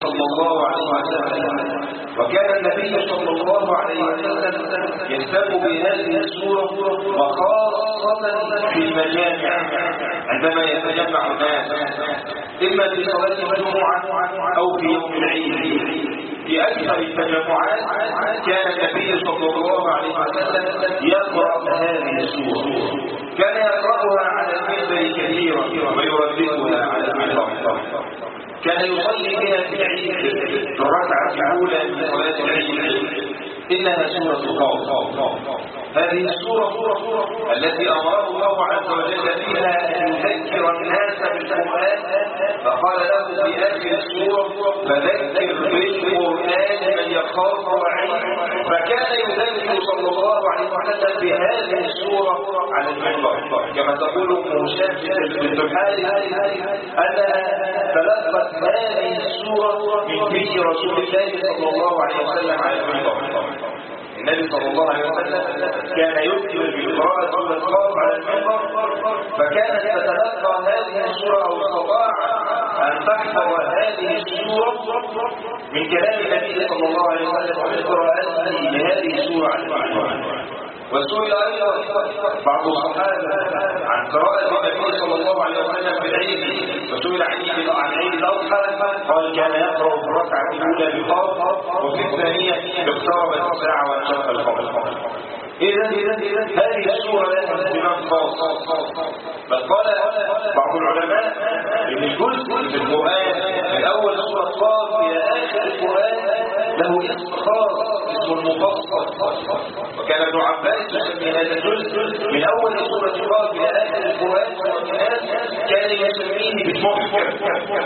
صلى الله عليه وسلم. وكان النبي صلى الله عليه وسلم يهتم بهذه السورة وخاصة في المجامع عندما يتجمع الناس إما في صلاة الجمعة أو في يوم العيد. في أكثر التجمعات كان النبي صلى الله عليه وسلم يقرأ هذه السورة، كان يقرأها على المنبر كثيرا ويرددها على المنبر، كان يصلي بها في العيد في الركعة الأولى من صلاة العيد. إنها سورة قاف. هذه السورة التي أمره الله عز وجل فيها أن يذكر الناس بالقرآن، فقال له في آخر السورة فذكر بالقرآن من يخاف وعيد. فكان يذكر صلى الله عليه وسلم بهذه السورة على المنبر، كما تقول أم هشام بنت الحارث أنها تلقت هذه السورة من في رسول الله صلى الله عليه وسلم على المنبر. النبي صلى الله عليه وسلم كان يكثر بقراءة سورة قاف على المنبر، فكانت تتلقى هذه السورة أو استطاع أن تحفظ هذه السورة من كلام النبي صلى الله عليه وسلم ومن قراءته لهذه السورة على المنبر. وسئل أيضا بعض الصحابة عن قراءة النبي صلى الله عليه وسلم في العيد، وسئل عن عيد الأضحى قال كان يقرأ في الركعة الأولى بقاف وفي الثانية اقتربت الساعة وانشق القمر. إذا هذه السورة لها اهتمام خاص، بل قال بعض العلماء إن الجزء في القرآن من أول سورة قاف إلى آخر القرآن له اسم خاص اسمه المفصل، وكان ابن عباس يسمي هذا الجزء من أول سورة قاف إلى آخر القرآن كان يسميه بالمحكم.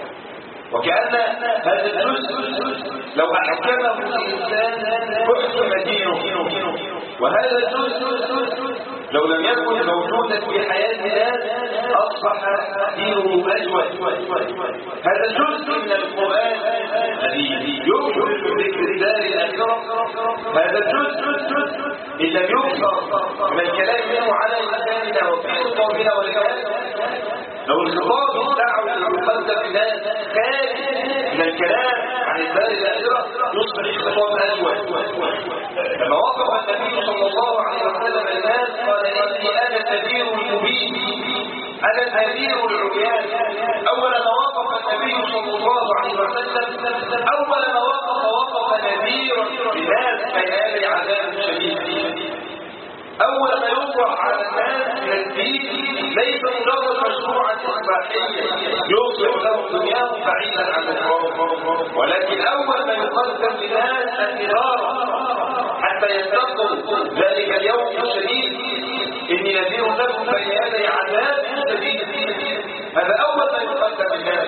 وكأن هذا الجزء لو أحكمه الإنسان حكم دينه، وهذا الجزء لو لم يكن موجودا في حياتنا أصبح دينه أجود. هذا الجزء من القرآن الذي يؤمن بذكر الدار الآخرة، هذا الجزء إن لم يكثر من الكلام منه على لساننا وفي خطابنا والكلام، لو الخطاب الدعوي المقدم الناس خارج من الكلام عن الدار الآخرة يصبح الخطاب أجود. لما وقف النبي صلى الله عليه وسلم الناس قال إني أنا النذير المبين، أنا النذير العريان. أول ما وقف النبي صلى الله عليه وسلم أول ما وقف نذيرا للناس بين يدي عذاب شديد. أول ما يوضع على الناس من الدين ليس مجرد مشروعا إصلاحيا يصلح له دنياهم بعيدا عن الله، ولكن أول ما يقدم للناس النذارة حتى يتقوا ذلك اليوم الشديد، إني نذير لكم بين يدي عذاب شديد. هذا أول ما يقدم للناس.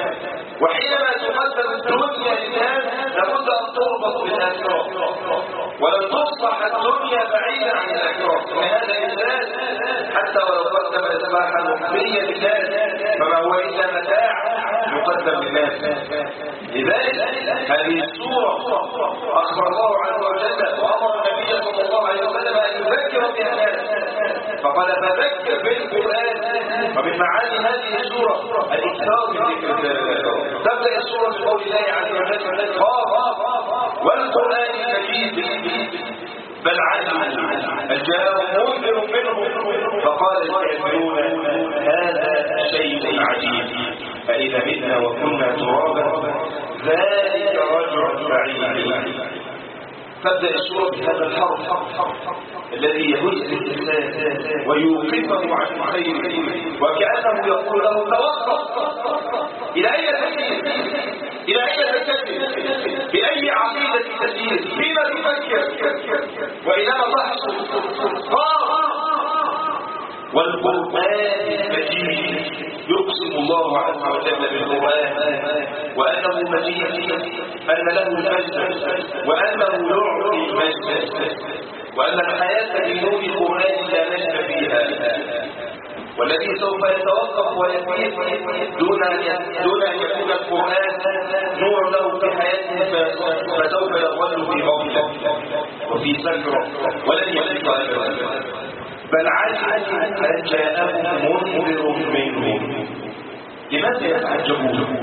وحينما تقدم الدنيا للناس لابد أن تربط بالآخرة، ولن تصبح الدنيا بعيدا عن الآخرة. هذا الإنسان حتى ولو قدم إصلاحا مخفيا للناس فما هو إلا متاع يقدم للناس. لذلك هذه السورة أخبر الله عز وجل وأمر النبي صلى الله عليه وسلم أن يذكر بها الناس، فقال فذكر بالقرآن. ومن معاني هذه السورة الإكثار من ذكر الله. تبدأ السورة بقول الله عز وجل قاف والقرآن المجيد بل عجبوا أن جاءهم منذر منهم فقال الكافرون هذا شيء عجيب فإذا متنا وكنا ترابا ذلك رجع بعيد. تبدأ السورة بهذا الحرف الذي يهز الإنسان ويوقفه عن الخير، وكأنه يقول له توقف، إلى أين تسير؟ إلى أين تسير؟ بأي عقيدة تسير؟ فيما تفكر؟ وإنما تحصل والقرآن المجيد. يقسم الله عز وجل بالقرآن وأنه مجيد، أن له المجد وأنه يعطي المجد، وأن الحياة بدون قرآن لا مجد فيها، والذي سوف يتوقف ويسير دون أن يكون القرآن نور له في حياته فسوف يظل في غفلة وفي سكرة ولن يفلح أبدا. بل عجبوا أن جاءهم منذر منهم. لماذا يتعجبون؟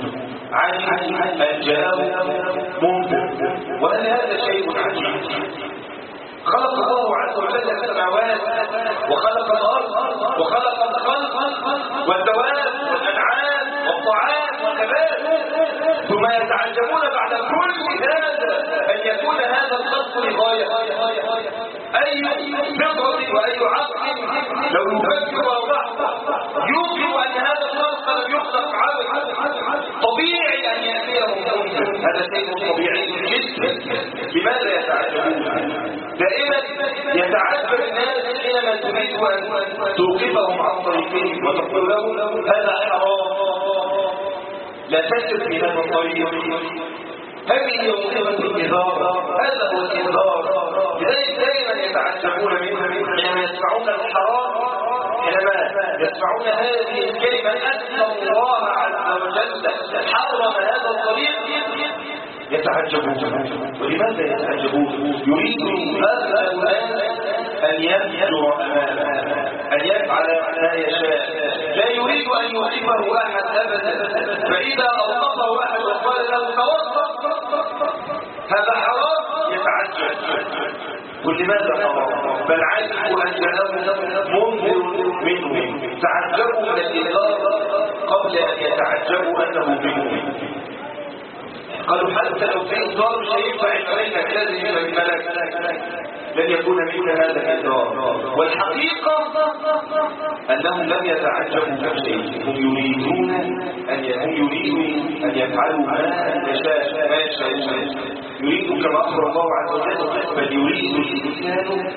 علموا أن جاءهم منذر. وهل هذا شيء عجيب؟ خلق الله عز وجل السماوات وخلق الأرض وخلق الخلق والدواب والأنعام والطعام والنبات، ثم يتعجبون بعد كل هذا أن يكون هذا الخلق لغاية. أي فطرة وأي عقل لو يفكر اللحظة يوقن أن هذا الخلق لم يخلق عبث، طبيعي أن يأتيهم منذر. هذا شيء طبيعي جدا. لماذا يتعجبون؟ دائما يتعجب الناس حينما تريد أن توقفهم عن طريقهم وتقول لهم هذا حرام، لا تسر في هذا الطريق، هذه هي مهمة الإنذار، هذا هو الإنذار. لذلك دائما يتعجبون منه حينما يسمعون الحرام، حينما يسمعون هذه الكلمة أن الله عز وجل حرم هذا الطريق يتعجبون. ولماذا يتعجبون؟ يريد هؤلاء أن يفجر أمامه، أن يفعل ما يشاء، لا يريد أن يوقفه أحد أبدا. فإذا أوقفه أحد وقال له توقف هذا حرام يتعجب. ولماذا حرام؟ بل علموا أن جاءهم منذر منهم. تعجبوا من الإنذار قبل أن يتعجبوا أنه منهم. قالوا حتى لو في إنذار شيء فإنك كذب الملك لن يكون منك هذا الإنذار. والحقيقة أنهم لم يتعجبوا من شيء، هم يريدون أن يفعلوا ما يشاءون. يريد كما أخبر الله عز وجل بل يريد الإنسان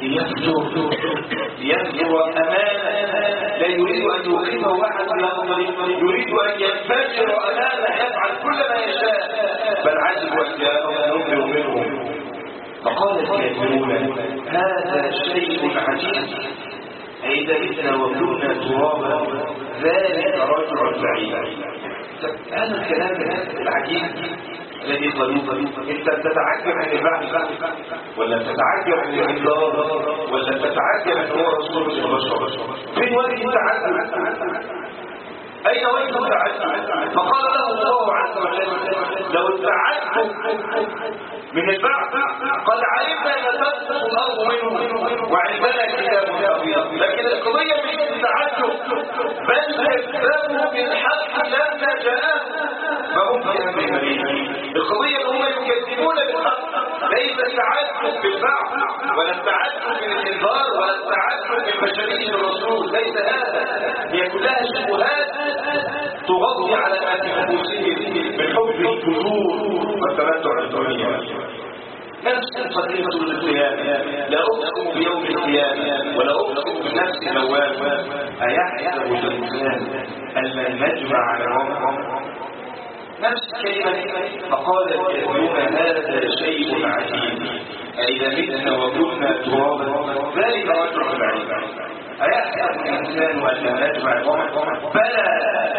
ليفجر أمامه، لا يريد أن يوقفه أحد يريد أن ينفجر أمامه يفعل كل ما يشاء. بل عجبوا أن جاءهم منذر منهم. فقال الكافرون هذا شيء عجيب، إذا متنا وكنا ترابا ذلك رجع بعيد. هذا الكلام العجيب الذي قالوه انت تتعجب من البعث ولا تتعجب من الانذار ولا تتعجب ان هو رسول البشر؟ فين وجه التعجب؟ اين وجه التعجب؟ فقال له الله عز وجل لو اتعجب من البعث قد علمنا ان تنقص الارض منه وعندنا كتاب حفيظ. لكن القضيه مش التعجب، بل كذبوا بالحق لما جاءهم فهم في امر مريض. القضيه ان هم يكذبون بالحق، ليس التعجب بالبعث ولا التعجب من الانذار ولا التعجب من بشريه الرسول، ليس هذا. هي كلها شبهات تغطي على ما في نفوسهم من حب الفجور والتمتع الدنيا. نفس قضية القيامة، لا أقسم بيوم القيامة ولا أقسم بنفس اللوامة. أيحسب الإنسان أن لن نجمع عظامه؟ نفس الكلمة. فقال الكافرون هذا شيء عجيب، أئذا متنا وكنا ترابا ذلك رجع بعيد. أيحسب الإنسان أن لن نجمع عظامه؟ بلى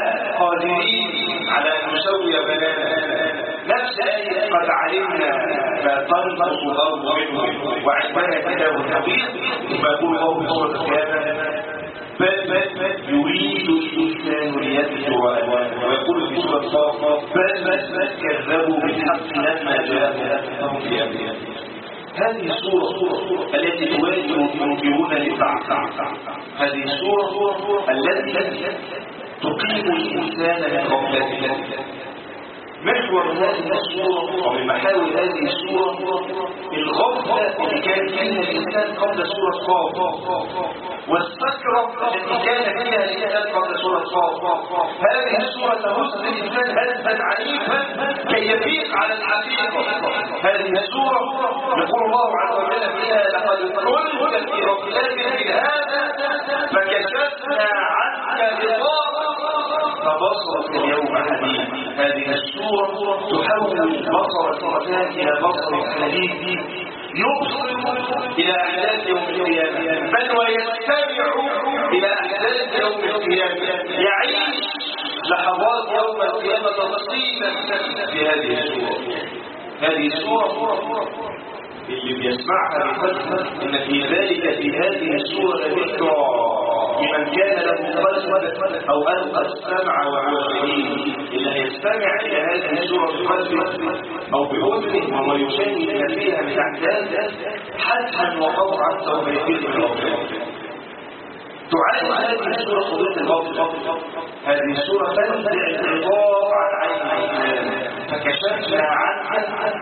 قادرين على أن نسوي بنانا. نفس الآية قد علمنا ما تنقص الأرض منه وعندنا كتاب حفيظ. ثم يقول الله في سورة القيامة بل يريد الإنسان ليفجر أمامه. ويقول في سورة الصافات بل كذبوا بالحق لما جاءهم في أمرهم. هذه السورة التي تواجه المنكرون للبعث. هذه السورة التي تقيم الإنسان من غفلته. محور هذه السورة ومن محاور هذه السورة الغفلة التي كان فيها الإنسان قبل سورة صاد، والسكرة التي كان فيها الإنسان قبل سورة صاد. هذه السورة تهز الإنسان هزا عنيفا كي يفيق على الحقيقة. هذه السورة يقول الله عز وجل فيها لقد كنت في غفلة من هذا فكشفنا عنك غطاءك فبصرك اليوم حديد. هذه السورة تحول بصر الإنسان إلى بصر حديد يبصر إلى أحداث يوم القيامة، بل ويستمع إلى أحداث يوم القيامة، يعيش لحظات يوم القيامة تفصيلا في هذه السورة. هذه السورة اللي بيسمعها بقلبه إن في ذلك في هذه السورة ذكرى لمن كان له قلب أو ألقى السمع وهو شهيد، اللي هيستمع إلى هذه السورة بقلبه أو بأذنه وهو يشاهد ما فيها من أحداث حتما وقطعا سوف يفيد من الأوقات. تعالج هذه السورة قضية الباطل. هذه السورة تنزع الغطاء عن عين الإسلام، فكشفنا عنه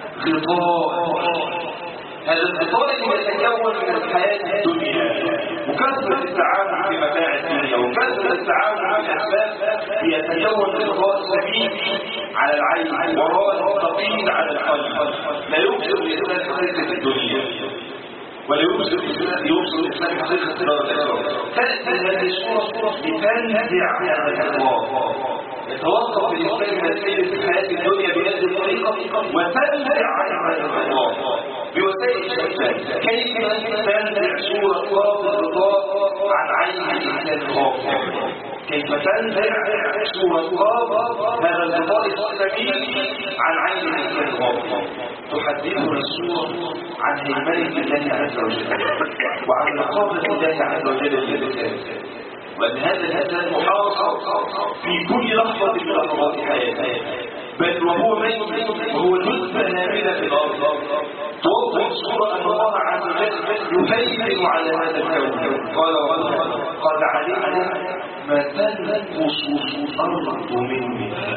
غطاء. هذا الغطاء اللي يتكون من الحياة الدنيا وكثرة التعامل في متاع الدنيا وكثرة التعامل في الأسباب، يتكون غطاء سميك على العين وراء ثقيل على القلب، لا يبصر الإنسان حقيقة الدنيا ولا يبصر الإنسان حقيقة دار الآخرة. تأتي هذه السورة لتنزع هذا الغطاء، يتوقف الإنسان من السير في الحياة الدنيا بهذه الطريقة وتنزع هذا الغطاء بوسائل شتى. كيف تنزع سورة الغطاء عن عين الإنسان الغافل؟ كيف تنزع سورة هذا الغطاء السميك عن عين الإنسان الغافل؟ تحدثنا السورة عن هيمنة الله عز وجل وعن رقابة الله عز وجل للإنسان، وأن هذا الإنسان محاصر في كل لحظة من لحظات حياته، بل وهو ميت وهو نطفة ناملة في الأرض. توضح السورة أن الله عز وجل يهيمن على هذا الكون. قال قد علمنا ما تنقص الأرض منها.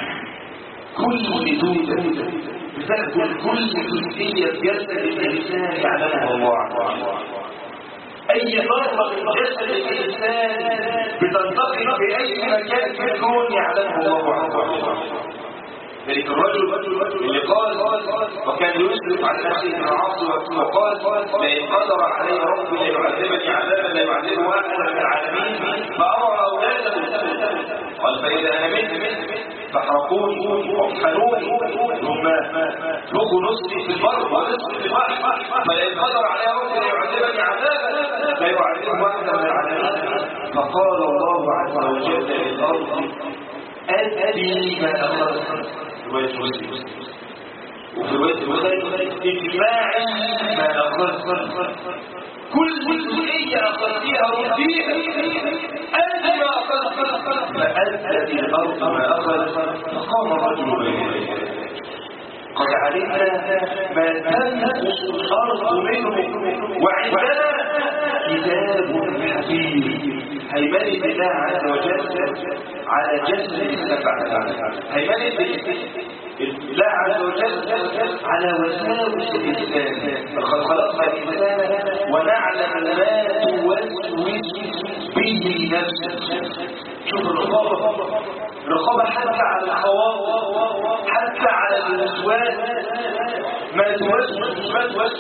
كل دودة بتأكل كل جزئية جسد الإنسان يعلمها الله عز وجل. أي ذرة من جسد الإنسان بتنتقل في أي مكان في الكون يعلمه الله عز وجل. ذلك الرجل اللي قال وكان يسرف على نفسه من العاصي وقال لئن قدر علي ربي ليعذبني عذابا لا يعذبه أحدا من العالمين فأمر أولاده. قال فإذا أنا مت فاحرقوني واطحنوني ثم اطلقوا نصفي في البر ونصفي في البحر، فلئن قدر علي ربي ليعذبني عذابا لا يعذبه أحدا من العالمين. فقال الله عز وجل للأرض أدري ما أخذت رواية مسلم، وفي رواية البخاري اجماعي ما أخذت، كل جزئية أخذتها رديها أنت ما أخذت، فأدت الأرض ما أخذت. فقام الرجل بين قد علمنا ما تنقص الأرض منه وعندنا كتاب حفيظ. هيمنة الله عز وجل على جسد السبع، هيمنة الله عز وجل على وساوس الإنسان. فقد خلقنا الإنسان ونعلم ما توسوس به نفسه. شوف الرقابة حتى على الخواطر، حتى على الوسواس، ما توسوس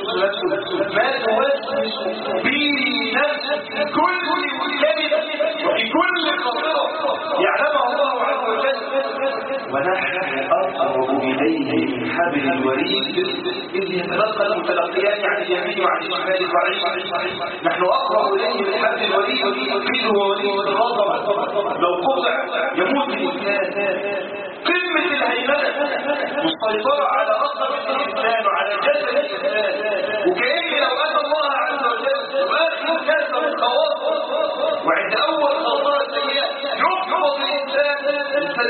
به نفسه كل كلمة وفي كل خطيرة يعلمها الله عز وجل. ونحن أقرب إليه من حبل الوريد إذ يتلقى المتلقيان عن اليمين وعن الشمال قريب. نحن أقرب إليه من حبل الوريد وفيه وريد الرقبة، لو قطع يموت الإنسان. قمة الهيمنة والسيطرة على رقبة الإنسان وعلى جسد الإنسان، وكأن لو أتى الله عز وجل وآخر كاسة من خواطر وعند أول خطأ سيئة يحفظ الإنسان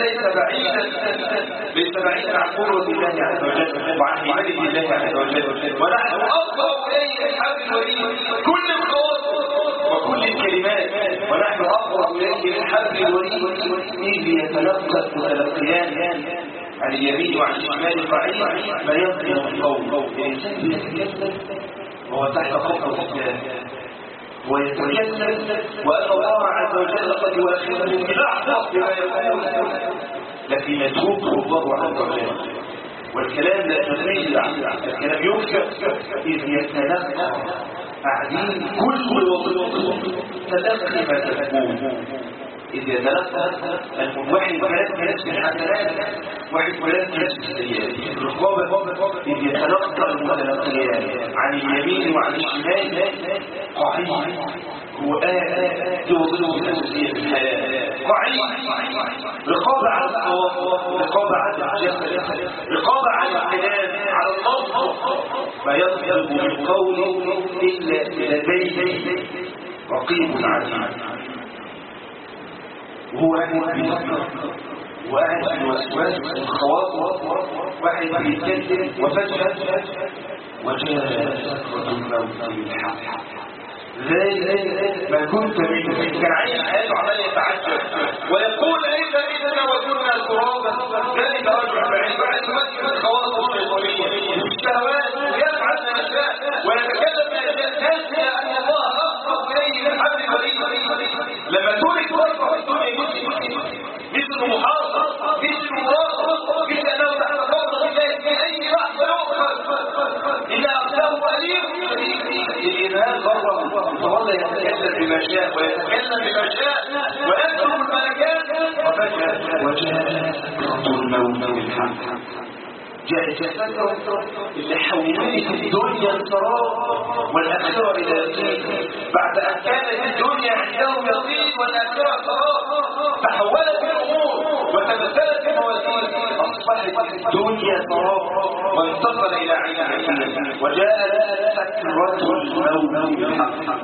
ليس بعيدا عن قدرة الله عز وجل وعن هيمنة الله عز وجل. ونحن أقرب إليه من حبل الوريد كل الخواطر وكل الكلمات، ونحن أقرب إليه من حبل الوريد إذ يتلقى المتلقيان عن اليمين وعن الشمال قعيد ما يظلم القول. الإنسان يتكلم وهو تحت قبضة الله ويتكلم وأن الله عز وجل قد يؤخذه بلحظة بما يقول، لكن يتركه الله عز وجل. والكلام لا تزيد عنه، الكلام يكتب إذ يتلقى قاعدين كل وظيفة تلقي ما تكون. إذ يتلقى واحد ولاد نفس الحسنات واحد ولاد نفس السيئات. الرقابة إذ يتلقى المتلقيان عن اليمين وعن الشمال قعيد، هو دي وظيفة الأساسية في الحياة. قعيد رقابة على الصواب، رقابة على الجسد، رقابة على الكلام، على اللفظ، ما يصدق بالقول إلا لديه رقيب عتيد، وهو قاعد بيفكر وقاعد في الوسواس والخواطر، واحد بيتكلم وفجأة وجاء سكرة الموت بالحق. ذلك ما كنت منه. كان عايش حياته عمال يتعجب ويقول إذا وكنا ترابا ذلك رجع بعيد بعد يمثل الخواطر الشيطانية والشهوات ويفعل ما يشاء ويتكلم ما يشاء ناسي أن الله أقرب إليه من حبل الوريد. لما تولد وقفة في الدنيا مثل محاصر مثل مراقب مثل أنه تحت قبضة الله في أي لحظة يؤخذ إلا أخذه أليم. الإنهاء غرب فظل يتكلم بما شاء ويتكلم بما شاء ويترك الملكات وفجأة وجاء سكرة الموت بالحق. جاءت سكرة اللي حولت الدنيا السراب والآخرة إلى يقين. بعد أن كانت الدنيا عندهم يقين والآخرة سراب تحولت الأمور وتبدلت الموازين، أصبحت الدنيا سراب وانتقل إلى عين يقين وجاءت سكرة الموت بالحق.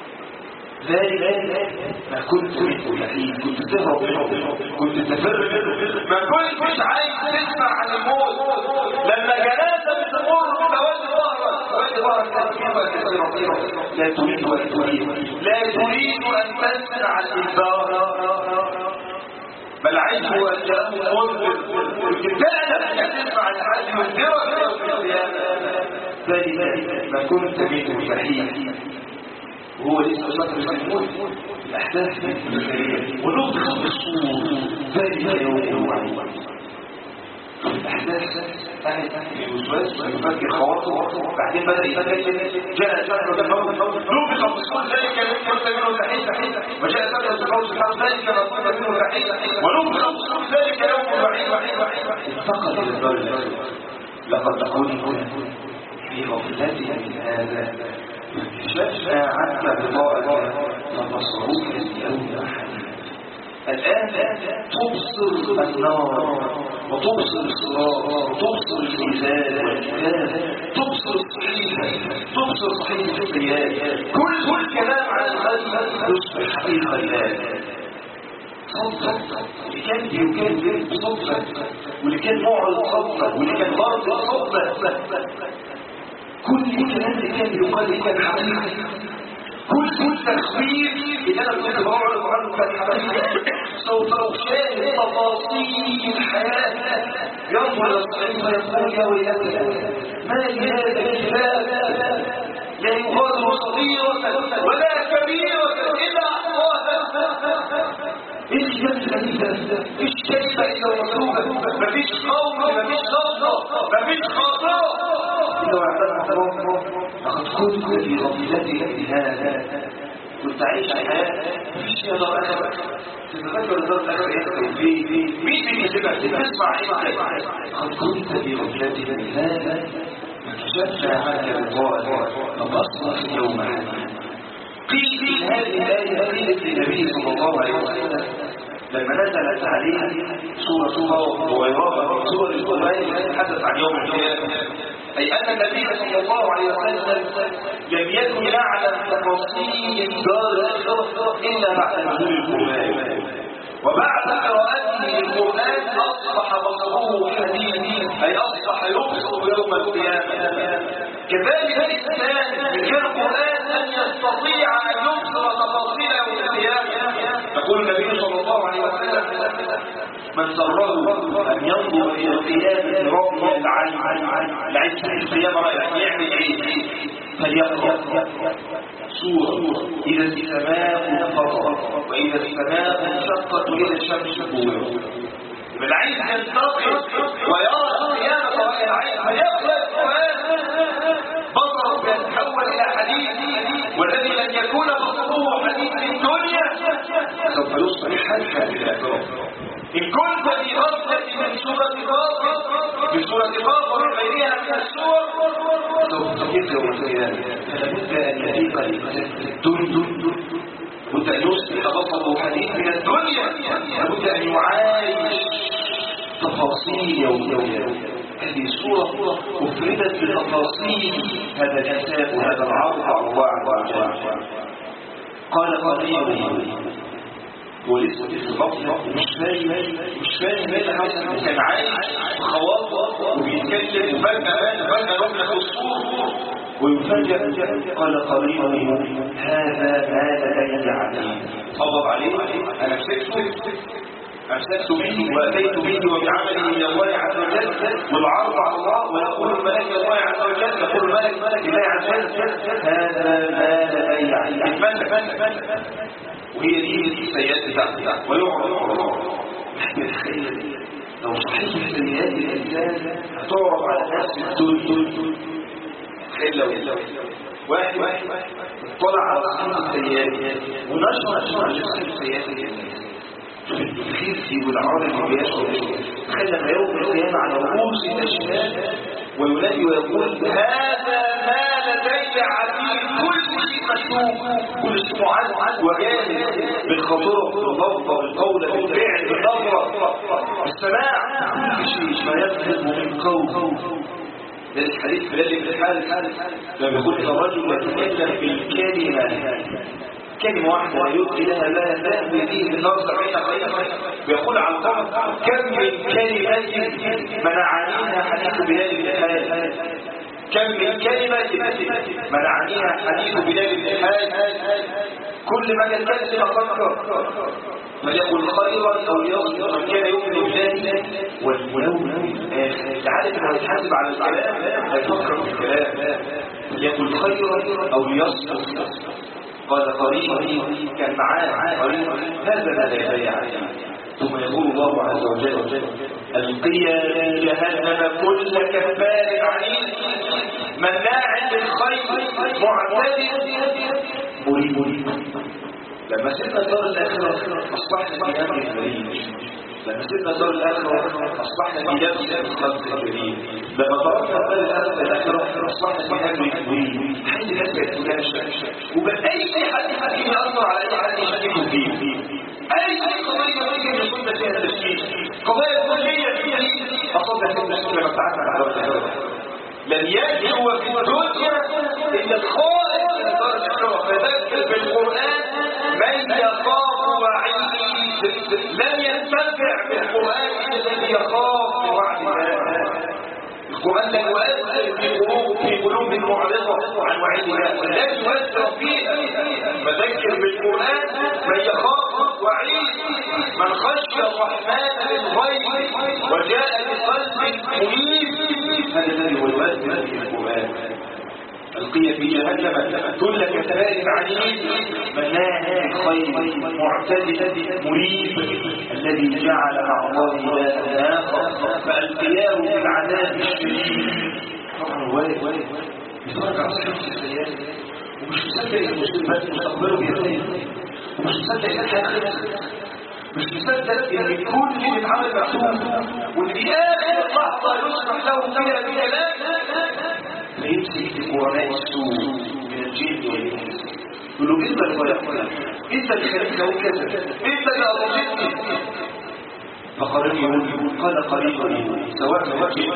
ذلك ما كنت منه يحيد، كنت تهرب منه، كنت تفر منه، ما كنتش عايز تسمع عن الموت. لما جنازة بتمر بتوالي ظهرك كثيرة لا تريد أن تريد، لا تريد أن تسمع الإنذار، بل عجبوا أن جاءهم منذر وتتألم أن تسمع الحج ينذرك يوم القيامة. ذلك ما كنت منه يحيد، وهو لسه شكر الموت الأحداث البشرية ونطق بالصور. ذلك يوم الوعد الأحداث قاعد في الوسواس ويفكر خواطر، بعدين بدأ يتكلم جاء سكرة الموت نطق بالصور. ذلك يوم كنت منه تحيد وجاء سكرة الموت الحق. ذلك ما كنت منه تحيد ونطق بالصور. ذلك يوم الوعيد. انتقل إلى الدار الأسود. لقد تكون في غفلتنا من هذا اكتشفنا عنك بضاعة فبصروك اليوم حديث. الآن تبصر النار وتبصر الصراط وتبصر الميزان والكتاب، تبصر الصحيفة، تبصر صحيفة السيئات. كل كلام عن الغيب يصبح حقيقة الآن. صدق اللي كان بيكذب صدق، واللي كان معرض صدق، واللي كان غرض صدق. كل الكلام اللي كان يقال كان حقيقي. كل تخويف اللي انا كنت بعرض عنه كان حقيقي. سوف اشاهد تفاصيل الحياه. ينظر الصحيح ويقول يا ويلتى ما لهذا الكتاب لا يغادر صغيره ولا كبيره الا احصاها. ايش يمثل ايش كيف اذا مكتوبه؟ مفيش قوم، مفيش لفظه، مفيش خاطره. لقد كنت في غفلتي هذا، كنت عايش حياه مفيش يا دار اخر. تتذكر دار الاخر يكتب في مين بيكتبها؟ تسمع ايه؟ لقد كنت في غفلتي هذا فكشفنا عنك بضاعة فبصرك يوم حديث. قيل هذه الآية قيلت للنبي صلى الله عليه وسلم لما نزلت عليه سورة وغيرها من سور القرآن التي تحدث عن يوم القيامة، أي أن النبي صلى الله عليه وسلم لم يكن يعلم تفاصيل دار الآخرة إلا بعد نزول القرآن، وبعد قراءته للقرآن أصبح بصره حديد، أي أصبح يبصر يوم القيامة. كذلك الإنسان من غير القرآن أن يستطيع أن يبصر تفاصيل يوم القيامة. يقول النبي صلى الله عليه وسلم من سره أن ينظر إلى القيامة رؤيا العين في القيامة رأي يعمل عين فليقرأ سورة إذا السماء انفطرت وإذا السماء انشقت وإذا الشمس كورت. العين ينتقل ويرى القيامة رأي العين فيقرأ القرآن بصره يتحول إلى حديث، والذي لن يكون بصره حديث في الدنيا سوف يصبح حديثا في الآخرة. إن كنت في غفلة من سورة قاف ومن غيرها من السور سوف تجد يوم القيامة. فلابد أن يفيق الدنيا، لابد أن يصبح بصره حديث من الدنيا، لابد أن يعايش تفاصيل يوم هذه السورة أفردت بتفاصيل هذا الحساب وهذا العرض على الله عز وجل. قال قريبه هو لسه بطل مش فاهم ايه حصل، كان عايش خواطر وبيتكلم وفجأة نبلة الصور ويفاجأ. قال قريبه هذا ما لدي عتيد. فضل عليه انا أمسكت به وأتيت به وبعمله إلى الله عز وجل والعرض على الله، ويقول الملك الله عز وجل، يقول الملك الله عز وجل هذا ما لدي عتيد. وهي دي السيئات بتاعته ويعرض على الله. لو صحيح السيئات الإنسان هتعرض على نفس الدول. تخيل لو واحد اطلع على صحيح السيئات ونشر السيئات الإنسان الخزي والعار اللي بيشعر خلى يوم القيامة على رؤوس الأشهاد وينادي ويقول هذا ما لدي عتيد. كل شيء مكتوب، كل شيء معد وجاهز بالخطوره بالضبط بالقول بالفعل بالنظره بالسماع، كل شيء ما يفهم من قول. ده الحديث بلال بن الحارث لما يقول الرجل يتكلم بالكلمه كلمة واحدة لا يلقي لها لا يذهب به بالنار 70 خيرا، ويقول على القمر كم من كلمة منعانيها حديث بلال بن الحارث، كم من كلمة منعانيها حديث بلال بن الحارث. كل ما يتكلم أفكر فليقل خيرا أو يصدر من كان يؤمن بالله واليوم الآخر. تعالى كده يتحاسب على الكلام هيفكر في الكلام، فليقل خيرا أو يصدر. قال قريبه كان معاه قريب هذا ما لدي عتيد. ثم يقول الله عز وجل القيا جهنم كل كفار عنيد مناع للخير معتد مريب. لما سيبنا دار الآخرة أصبحنا في أمر مريب، لما سيبنا دار الآخرة أصبحنا في لبس الخلق الجديد، لما تركنا دار الآخرة أصبحنا في أمر مريب. حين نسبة تناشى وبأي حد حكيم يأثر على أي حد يشككه فيه. أي قضية ممكن يصد فيها التشكيك، قضايا كلية فيها أصد فيها التشكيك لما ابتعدنا عن دار الآخرة. لن يجدوا في الدنيا إلا الخالق من دار الآخرة. فذكر بالقرآن من يخاف وعيد، لن ينتفع بالقرآن إلا الذي يخاف وعد الله. القرآن لا يؤثر في قلوب المعرضة عن وعيد الله، لا يؤثر فيها. فذكر بالقرآن من يخاف وعيد، من خشي الرحمن بالغيب وجاء بقلب منيب. هذا الذي هو يؤثر في القرآن. القي في جهنم كل كفار عنيد مناع للخير معتد مريب الذي جعل مع الله إلها آخر فألقياه في العذاب الشديد. طبعا وارد يتفرج على صحيح السيئات ومش مصدق المسلمات مستقبله بيديه، ومش مصدق الحاجة، مش مصدق ان كل اللي بيتعمل مكتوب وان في اخر لحظه يصبح له فيها بكلام فيمسك بقرناء السوء من الجن والانس يقول له انت اللي خلقتني، انت اللي خلقتني كذا، انت اللي اضلتني. فقريب يقول قال قريب سواء ما وجه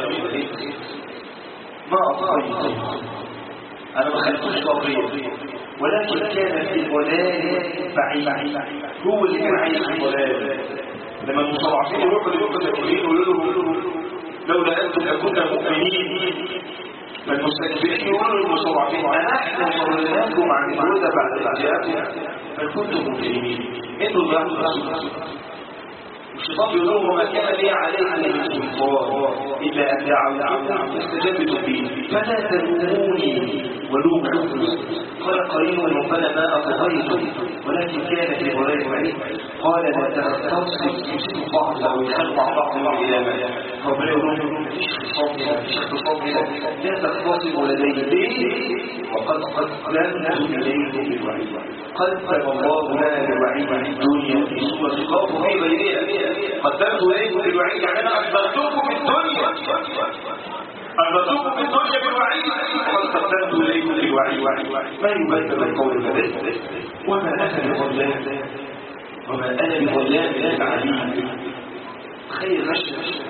ما اطغيت انا ما خلقتوش طبيعي، ولكن كان في ضلال بعيد. هو اللي كان عايش في ضلال. لما المستضعفين يروحوا للمتكبرين ويقولوا لولا انتم لكنا مؤمنين، فالمستكبرين يقولوا للمستضعفين نحن صرناكم عن الهدى بعد جاءكم بل كنتم مجرمين، انتوا ضيعتوا الرسول. الشيطان يقول لهم وما كان لي عليكم من سلطان الا ان دعوتكم فاستجبتم لي فلا تلوموني ولوموا انفسكم. قال قريب ربنا ما اطغيتم ولكن كان في ضلال بعيد. قال لا تختصم يمسكوا بعض او يخلوا مع بعض يوم القيامه. ربنا يقول لهم مفيش اختصام هنا لا تختصموا لدي وقد قدمت اليكم بالوعيد. قدم الله لنا بالوعيد في الدنيا في سوره القاف وفي غيرها. قدمت إليكم بالوعيد يعني أنا أخبرتكم في الدنيا، أخبرتكم في الدنيا بالوعيد وقد قدمت إليكم بالوعيد. ما يبدل القول لدي وما أنا بظلام للعبيد. تخيل مشهد،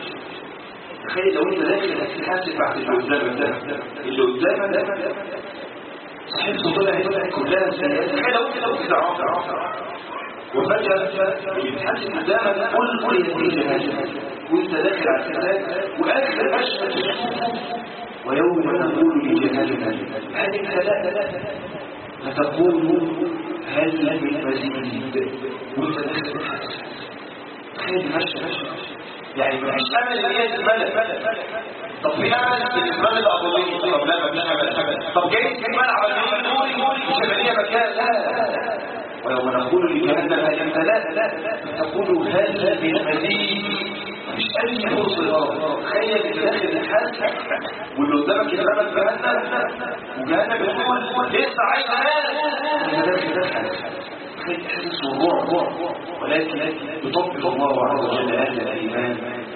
تخيل لو أنت داخل هتحاسب بعد اللي قدامك ده صحيفته طلعت كلها سيئات، تخيل لو كده عرفت وفجأة يتحسن قدامك كل يتيجة وانت داخل على الكتاب واخر اشهد تشوفه ويوم نقول لجهنم هل ثلاثة فتقول هل من مزيد وانت داخل الحسن. تخيل مشهد يعني مفيش امل ان هي تتملى. طب في امل تتملى العضلين؟ طب لا مفيش امل. طب جاي تتملى عضلين نوري مش هيبقى مكان؟ لا. ويوم نقول لجهنم هل ثلاثة تقول هل من مزيد؟ مش أي فرصة. تخيل اللي داخل الحال واللي قدامك يترمى جهنم وجهنم بتقول لسه عايز انام اللي داخل تخيل احساس والرعب. ولكن يطبق الله عز وجل اهل الايمان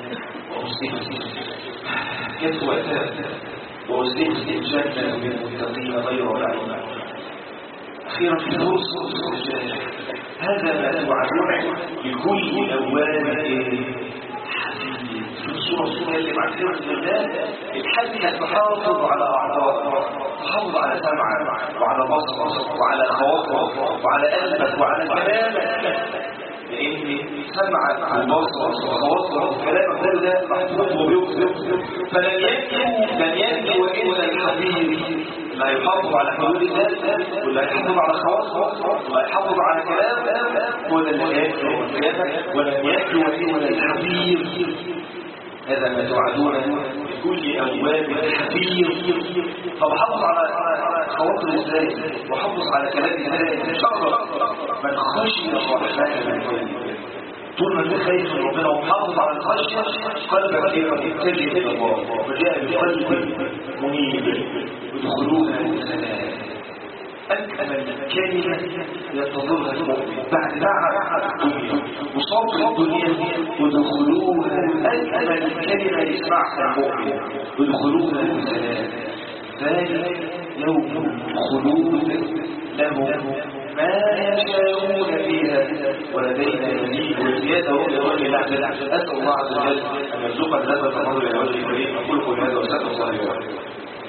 كيف وقتها وأزلفت الجنة للمتقين غير بعيد. أخيرا في فرصة الرجال هذا ما توعدون لكل أوان الصورة اللي معتبرة لله الحد تحافظ على أعضاء، تحافظ على سمعك وعلى بصرك وعلى خواطرك وعلى قلبك وعلى كلامك، لأن سمعك وبصرك وخواطرك وكلامك كل ده محفوظ وبيكتب. فلن ينجو إلا الحبيب لا يحافظ على حدود الله ولا يحافظ على خواطرك ولا يحافظ على كلامك ولا ينجو ولن ينجو إلا الحبيب. هذا ما توعدون لكل أواب حفيظ. طب حافظ على خواطر ازاي وحافظ على كلام ازاي؟ شرف من خشي الرحمن طول ما انت خايف من ربنا ومحافظ على الخشيه قلبك يتجه الى الله وجاء بقلب منيب ادخلوها بسلام. أكمل كلمة ينتظرها المؤمن بعد الدنيا وصوت الدنيا ودخلوها أكمل كلمة يسمعها المؤمن ودخلوها بسلام. ذلك يوم الخلود لهم ما يشاءون فيها ولدينا مزيد وزيادة وجه الله. أسأل الله عز وجل أن يرزقنا هذا التفضل إلى وجه الكريم. أقول قولي هذا وأستغفر الله لي ولكم.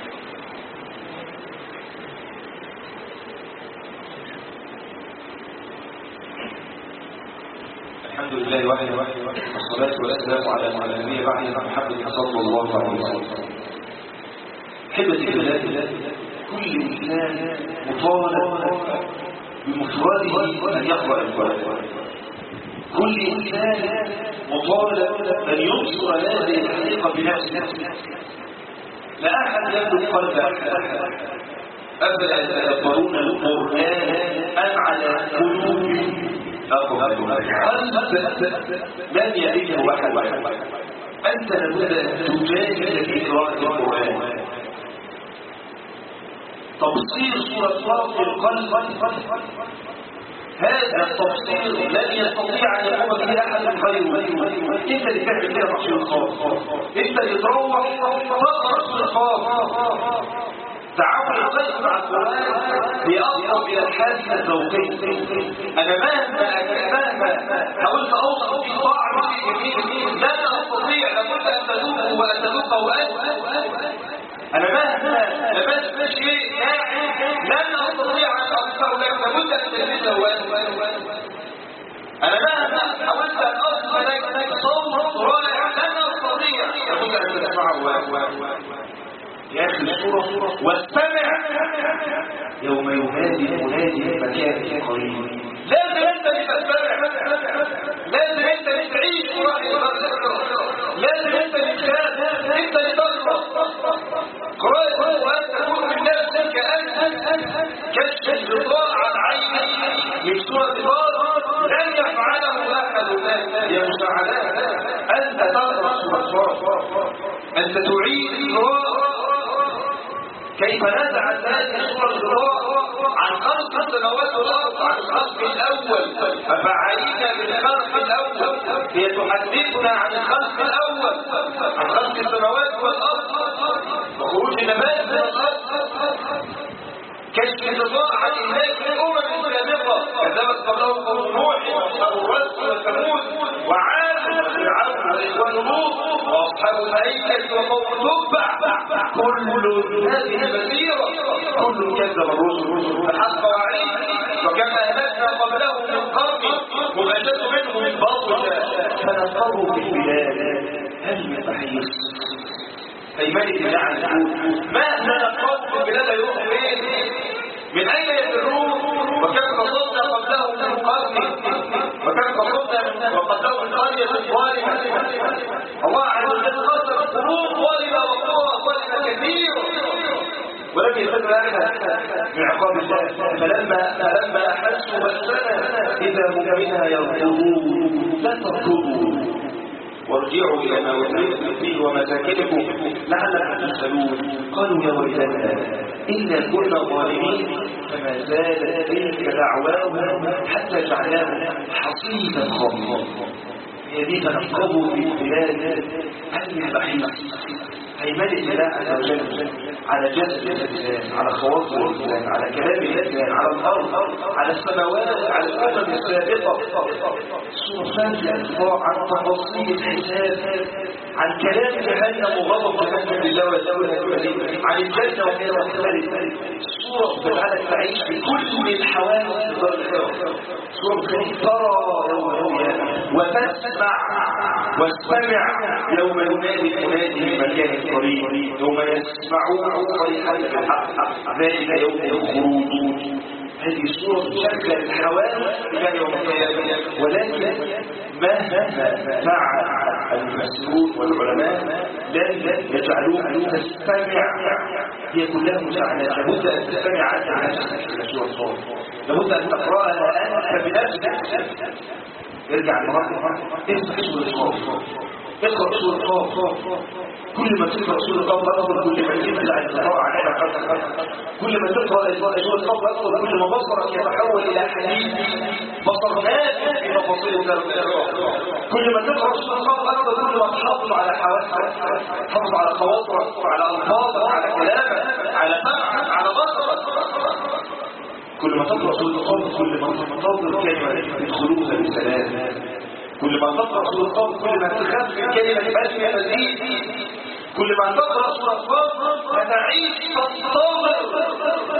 الحمد لله وحده والصلاة والسلام على النبي بعد محمد صلى الله عليه وسلم. حبتي بالله كل إنسان مطالب بمفرده أن يقرأ القرآن. كل إنسان مطالب أن يبصر هذه الحقيقة بنفسه. لا أحد يملك قلب أحد. أفلا يتدبرون القرآن أم على قلوب أقبلها؟ قلب لن يعيشه أحد. أنت لابد أن تجاهد في قراءة القرآن. تبصير سورة صاد القلب هذا التبصير لن يستطيع أن يقوم به أحد غيره. أنت اللي تعمل كده تبصير الخاص، أنت اللي تروح تقرأ سورة صاد. تعامل القلب مع القرآن بيأثر إلى الحاسة الذوقية. أنا مهما حاولت أوصل في طاعة لن أستطيع لابد أن تذوقه وأن تذوقه وأنت. أنا مهما لمست شيء ناعم لن أستطيع أن أصفه لك لابد أن تلمسه وأنت. أنا مهما حاولت أن أصف لك صوت رائع لن أستطيع لابد أن تسمعه وأنت. يا أخي السورة واستمع يوم ينادي المنادي من مكان قريب. لازم أنت تستمع، لازم أنت تعيش لازم أنت تشاهد، أنت تقرأ. قراءة القرآن تكون من نفسك كأن كشف الغطاء عن عينك من سورة صاد لن يفعله أحد. يا مساعدات أنت تقرأ سورة صاد، أنت تعيد القراءة. كيف نزعت هذه الصورة الغراء عن خلق السماوات والأرض عن الخلق الأول ففعلينا بالخلق الأول. هي تحدثنا عن الخلق الأول عن خلق السماوات والأرض وخروج نبات من الأرض. كشف الغطاء عن إهلاك الأمم السابقة كذبت قبلهم قوم نوح وأصحاب الرس وثمود وعاد وفرعون وإخوان لوط وأصحاب الأيكة وقوم تبع. كل كل هذه المسيرة كل كذب الرسل فحق وعيد وكما أهلكنا قبله من قرن هم أشد منهم من بطشا فنقروا في البلاد هل من محيص أيمان الله عز وجل مهما نقروا في البلاد يروح فين من أين يفرون وكم قصدنا قبله من قرن وكم قصدنا وقدروا من قرية ظالمة الله عز وجل قدر قلوب ظالمة وقوة ظالمة كثيرة ولم يستدر أحد من عقاب الله فلما أحسوا بأسنا إذا هم منها يركضون لا تركضوا وارجعوا إلى ما وجدتم فيه ومساكنكم لعلكم تسألون قالوا يا ويلنا إنا كنا ظالمين فما زالت تلك دعواهم حتى جعلناهم حصيدا خضرا يديك نفقدوا في البلاد هل البحيث هيمنة الله عز وجل على جسد الإنسان على خواطر الإنسان على كلام الإنسان على الأرض على السماوات على الأمم السابقة سورة الأنفاق عن تفاصيل الحساب عن كلام جهنم وغضب جهنم بالله والدولة عن الجنة وهي مختلفة سورة بتجعلك تعيش في كل الحوادث في دار الآخرة سورة بتخليك ترى يوم القيامة وتسمع واستمع يوم ينادي المنادي من مكان قريب يوم يسمعون صيحة الحق ذلك يوم الخروج هذه الصورة تشكل الحوادث إلى يوم القيامة ولكن مهما فعل المفسرون والعلماء لن يجعلوها تستمع هي كلها مساعدات لابد أن تستمع عنها نفسك إلى سورة الصوت لابد أن تقرأها أنت بنفسك ارجع لمرة افتح سورة الصوت اقرأ سورة الصوت كل ما تقرأ سورة الصوت أفضل كل ما تنزل عن القراءة عليها كل ما تقرأ سورة الصوت أفضل كل ما بصرك يتحول إلى حديث بصر نافذ في تفاصيل القراءة كل ما تقرأ سورة الصوت أفضل كل ما تحافظ على حواسك تحافظ على خواطرك على ألفاظك على كلامك على سمعك على بصرك كل ما تقرأ سورة الصوت كل ما تنتظر كلمة يدخلوها بسلام كل ما تقرأ سورة الصوت كل ما تخاف من كلمة فاسمة مزيد كل ما تقرأ سورة الصوت فتعيش تنتظر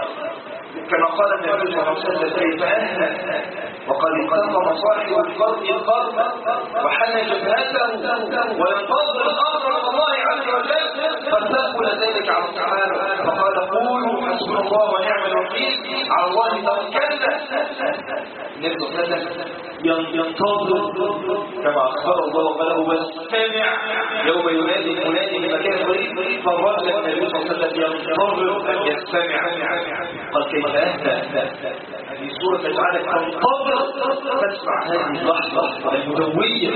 كما قال النبي صلى الله عليه وسلم كيف أهلك وقد انقلب مصاحب القرب وحل جبهته وينتظر الأمر من الله عز وجل فارتقل ذلك على الصحابة فقال قولوا حسبنا الله ونعم الوكيل على الله توكلنا النبي صلى الله عليه وسلم ينتظر كما أخبر الله وقاله واستمع يوم ينادي المنادي لمكان قريب فالرجل النبي صلى الله عليه وسلم ينتظر أن يستمع قال كيف أهدى هذه السورة تجعلك تنتظر تسمع هذه اللحظة المدوية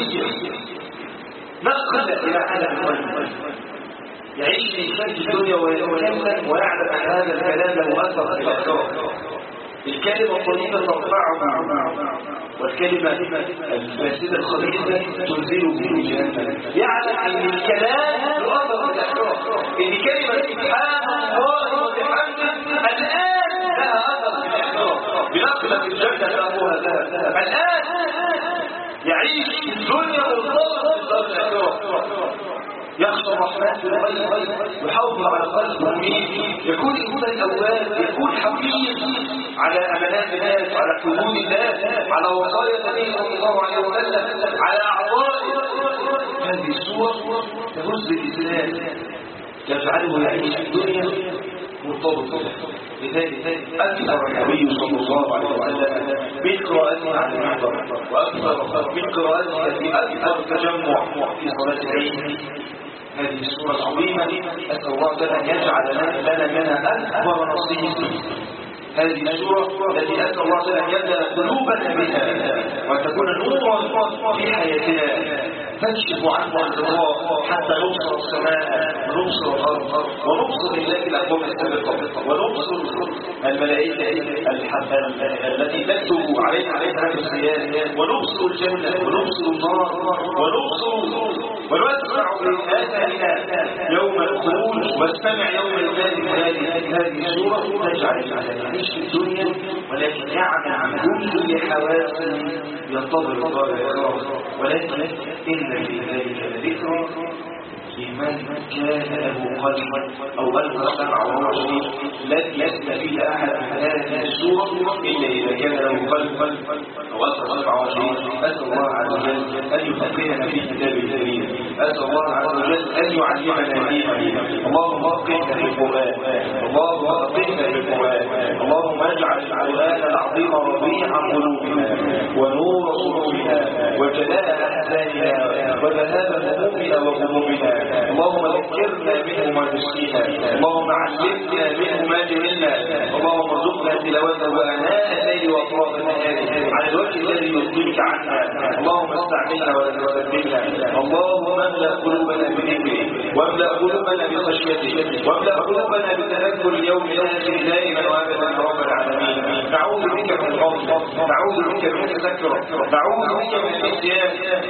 نقل إلى عالم القلب يعيش الإنسان في الدنيا ويتكلم ويعلم أن هذا الكلام له أثر في الأخرى الكلمة الطيبة ترفعه والكلمة الفاسدة الخبيثة تنزله في جهنم يعلم أن الكلام له أثر في الأخرى إن كلمة سبحان الله وبحمده الآن لها أثر في الأخرى بنقلة الجنة لأبوها ذهب الآن يعيش في الدنيا مرتبط في الأخرى يخشى الرحمن في الغيب يحافظ على القلب المنيب يكون الهدى الأول يكون حفيظ على أمانات الناس على حدود الله على وصايا النبي صلى الله عليه وسلم على أعضائه هذه الصور تهز الإسلام يجعله يعيش في الدنيا مرتبطا لذلك أكثر النبي صلى الله عليه وسلم بقراءته عن المحضر وأكثر من قراءته في أكثر تجمع في صلاة العيد هذه السورة العظيمة أسأل الله أن يجعل لنا منها أكبر نصيب هذه السورة التي أسأل الله أن يبدأ قلوبنا بها وتكون نورا في حياتنا تكشف عنا الغطاء حتى نبصر السماء ونبصر الأرض ونبصر الله الأبواب السابقة ونبصر الملائكة التي تكتب علينا هذا الصيام ونبصر الجنة ونبصر النار ونسمع بآثارنا يوم الخروج واستمع يوم المنادي هذه السورة تجعل الإنسان يعيش في الدنيا ولكن يعمل عن كل حواسه ينتظر الله الآخرة ولكن إن في ذلك لذكرى لمن كان له قلب أو ألقى السمع وهو شهيد لن يستفيد أحد من هذه السورة إلا إذا كان له قلب أو ألقى السمع وهو شهيد. أسأل الله عز وجل أن يفقهنا في كتابه الكريم، أسأل الله عز وجل أن يعلمنا ديننا. اللهم فقهنا في القرآن، اللهم فقهنا في القرآن، اللهم اجعل القرآن العظيم ربيع قلوبنا ونور صدورنا وجلاء أحزاننا وذهاب همومنا وغمومنا. اللهم ذكرنا منه ما نسينا، اللهم علمنا منه ما جهلنا، اللهم ارزقنا تلاوته آناء الليل وأطراف النهار على الوجه الذي يرضيك عنا. اللهم استعملنا ولا تستبدلنا. اللهم املأ قلوبنا بذكرك واملأ قلوبنا بخشيتك واملأ قلوبنا بتذكر اليوم الآخر دائما وابدا يا رب العالمين. نعوذ بك من الغفل، نعوذ بك من التذكر، نعوذ بك من النسيان،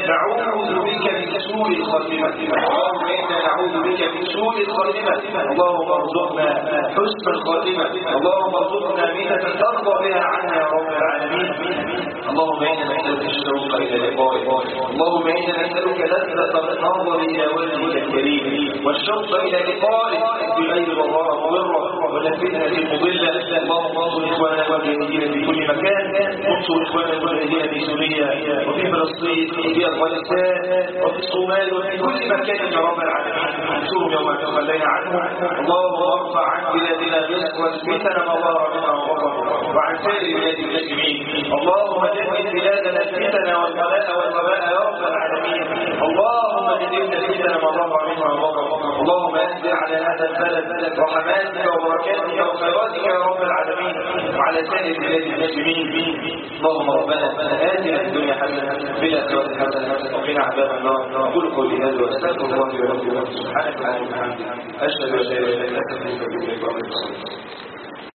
نعوذ بك من سوء الخاتمة. اللهم إنا نعوذ بك من سوء الخاتمة. اللهم ارزقنا حسن الخاتمة، اللهم ارزقنا منة ترضى بها عنا يا رب العالمين. اللهم إنا نسألك الشوق إلى لقائك، اللهم إنا نسألك لذة النظر إلى وجهك الكريم والشوق إلى لقائك في غير ضراء مضرة ولا فتنة مضلة. اللهم انصر إخواننا المجاهدين في كل مكان، انصر إخواننا المجاهدين في سوريا وفي فلسطين وفي أفغانستان وفي الصومال وفي كل مكان يا رب العالمين. انصرهم يوم تخلينا عنهم. اللهم ارفع عن بلادنا مصر الفتن ما ظهر منها وبطن وعن سائر بلاد المسلمين. اللهم جنب بلادنا الفتن والبلاء والوباء يا رب العالمين. اللهم جنبنا الفتن ما ظهر منها وبطن. اللهم انزل على هذا البلد رحماتك وبركاتك وخيراتك يا رب العالمين وعلى سائر بلاد المسلمين. اللهم ربنا آتنا في الدنيا حسنة في الآخرة حسنة وقنا عذاب النار. أقول قولي هذا واستغفر الله لي ولكم. سبحانك اللهم وبحمدك أشهد أن لا إله إلا أنت أستغفرك وأتوب إليك.